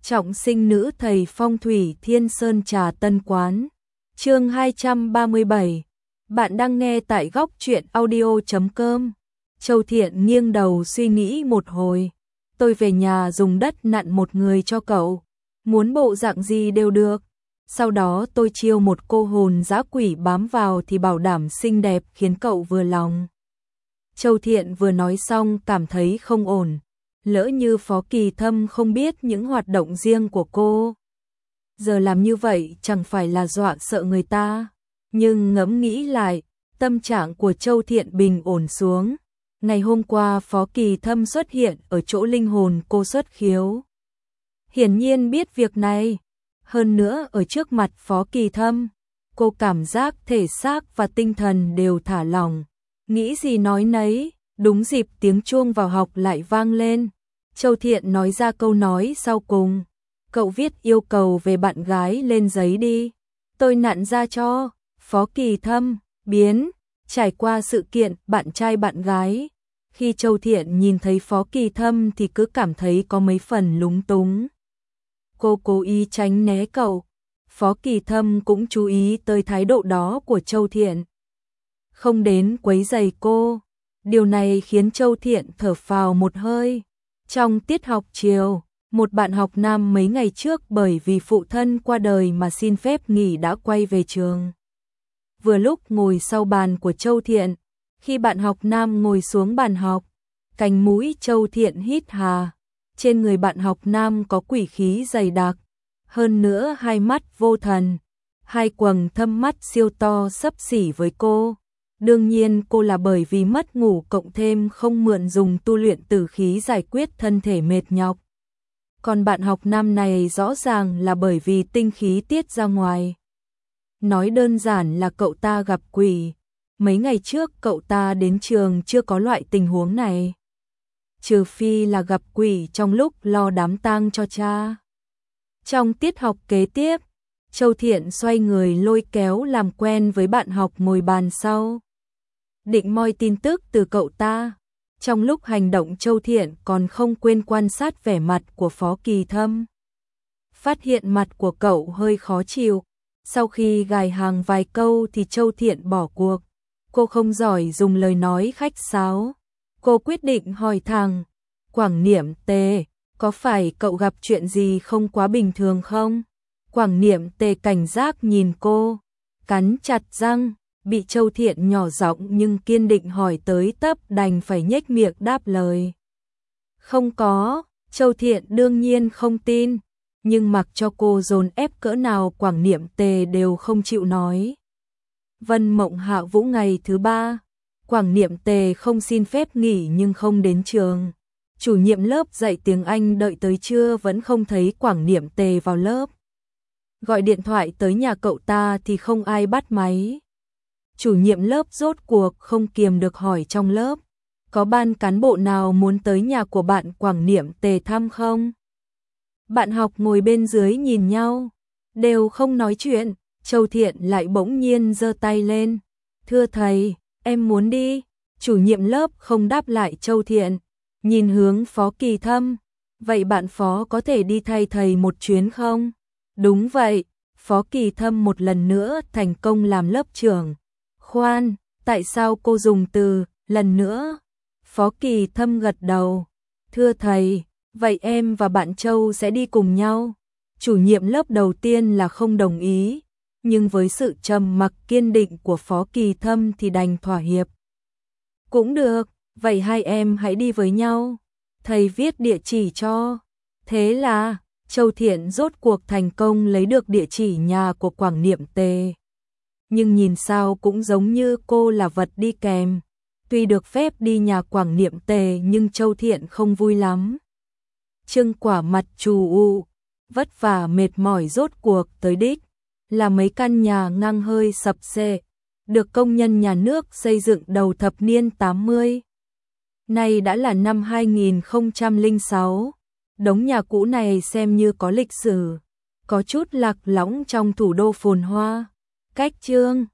Trọng sinh nữ thầy phong thủy Thiên Sơn Trà Tân Quán. Chương 237. Bạn đang nghe tại góc truyện audio.com. Châu Thiện nghiêng đầu suy nghĩ một hồi. Tôi về nhà dùng đất nặn một người cho cậu. Muốn bộ dạng gì đều được. Sau đó tôi chiêu một cô hồn dã quỷ bám vào thì bảo đảm xinh đẹp khiến cậu vừa lòng. Châu Thiện vừa nói xong cảm thấy không ổn. Lỡ như Phó Kỳ Thâm không biết những hoạt động riêng của cô. Giờ làm như vậy chẳng phải là dọa sợ người ta. Nhưng ngẫm nghĩ lại, tâm trạng của Châu Thiện bình ổn xuống. Ngày hôm qua Phó Kỳ Thâm xuất hiện ở chỗ linh hồn cô xuất khiếu. Hiển nhiên biết việc này. Hơn nữa ở trước mặt Phó Kỳ Thâm, cô cảm giác thể xác và tinh thần đều thả lỏng. Nghĩ gì nói nấy, đúng dịp tiếng chuông vào học lại vang lên. Châu Thiện nói ra câu nói sau cùng. Cậu viết yêu cầu về bạn gái lên giấy đi. Tôi nặn ra cho. Phó Kỳ Thâm, biến. Trải qua sự kiện bạn trai bạn gái. Khi Châu Thiện nhìn thấy Phó Kỳ Thâm thì cứ cảm thấy có mấy phần lúng túng. Cô cố ý tránh né cậu. Phó Kỳ Thâm cũng chú ý tới thái độ đó của Châu Thiện. Không đến quấy rầy cô. Điều này khiến Châu Thiện thở phào một hơi. Trong tiết học chiều, một bạn học nam mấy ngày trước bởi vì phụ thân qua đời mà xin phép nghỉ đã quay về trường. Vừa lúc ngồi sau bàn của Châu Thiện, khi bạn học nam ngồi xuống bàn học, cánh mũi Châu Thiện hít hà. Trên người bạn học nam có quỷ khí dày đặc, hơn nữa hai mắt vô thần, hai quầng thâm mắt siêu to xấp xỉ với cô. Đương nhiên cô là bởi vì mất ngủ cộng thêm không mượn dùng tu luyện tử khí giải quyết thân thể mệt nhọc. Còn bạn học nam này rõ ràng là bởi vì tinh khí tiết ra ngoài. Nói đơn giản là cậu ta gặp quỷ. Mấy ngày trước cậu ta đến trường chưa có loại tình huống này. Trừ phi là gặp quỷ trong lúc lo đám tang cho cha. Trong tiết học kế tiếp, Châu Thiện xoay người lôi kéo làm quen với bạn học ngồi bàn sau. Định moi tin tức từ cậu ta. Trong lúc hành động Châu Thiện còn không quên quan sát vẻ mặt của Phó Kỳ Thâm. Phát hiện mặt của cậu hơi khó chịu. Sau khi gài hàng vài câu thì Châu Thiện bỏ cuộc. Cô không giỏi dùng lời nói khách sáo. Cô quyết định hỏi thẳng. Quảng Niệm Tề, có phải cậu gặp chuyện gì không quá bình thường không? Quảng Niệm Tề cảnh giác nhìn cô, cắn chặt răng. Bị Châu Thiện nhỏ giọng nhưng kiên định hỏi tới tấp đành phải nhếch miệng đáp lời. Không có, Châu Thiện đương nhiên không tin, nhưng mặc cho cô dồn ép cỡ nào Quảng Niệm Tề đều không chịu nói. Vân Mộng Hạ Vũ ngày thứ 3, Quảng Niệm Tề không xin phép nghỉ nhưng không đến trường. Chủ nhiệm lớp dạy tiếng Anh đợi tới trưa vẫn không thấy Quảng Niệm Tề vào lớp. Gọi điện thoại tới nhà cậu ta thì không ai bắt máy. Chủ nhiệm lớp rốt cuộc không kiềm được hỏi trong lớp, có ban cán bộ nào muốn tới nhà của bạn Quảng Niệm Tề thăm không? Bạn học ngồi bên dưới nhìn nhau, đều không nói chuyện. Châu Thiện lại bỗng nhiên giơ tay lên. Thưa thầy, em muốn đi. Chủ nhiệm lớp không đáp lại Châu Thiện, nhìn hướng Phó Kỳ Thâm. Vậy bạn Phó có thể đi thay thầy một chuyến không? Đúng vậy, Phó Kỳ Thâm một lần nữa thành công làm lớp trưởng. Khoan, tại sao cô dùng từ lần nữa? Phó Kỳ Thâm gật đầu. Thưa thầy, vậy em và bạn Châu sẽ đi cùng nhau. Chủ nhiệm lớp đầu tiên là không đồng ý, nhưng với sự trầm mặc kiên định của Phó Kỳ Thâm thì đành thỏa hiệp. Cũng được, vậy hai em hãy đi với nhau. Thầy viết địa chỉ cho. Thế là Châu Thiện rốt cuộc thành công lấy được địa chỉ nhà của Quảng Niệm Tề. Nhưng nhìn sao cũng giống như cô là vật đi kèm. Tuy được phép đi nhà Quảng Niệm Tề nhưng Châu Thiện không vui lắm. Trưng Quả mặt trù u, vất vả mệt mỏi rốt cuộc tới đích. Là mấy căn nhà ngang hơi sập xệ, được công nhân nhà nước xây dựng đầu thập niên 80. Nay đã là năm 2006. Đống nhà cũ này xem như có lịch sử, có chút lạc lõng trong thủ đô phồn hoa. Cách Chương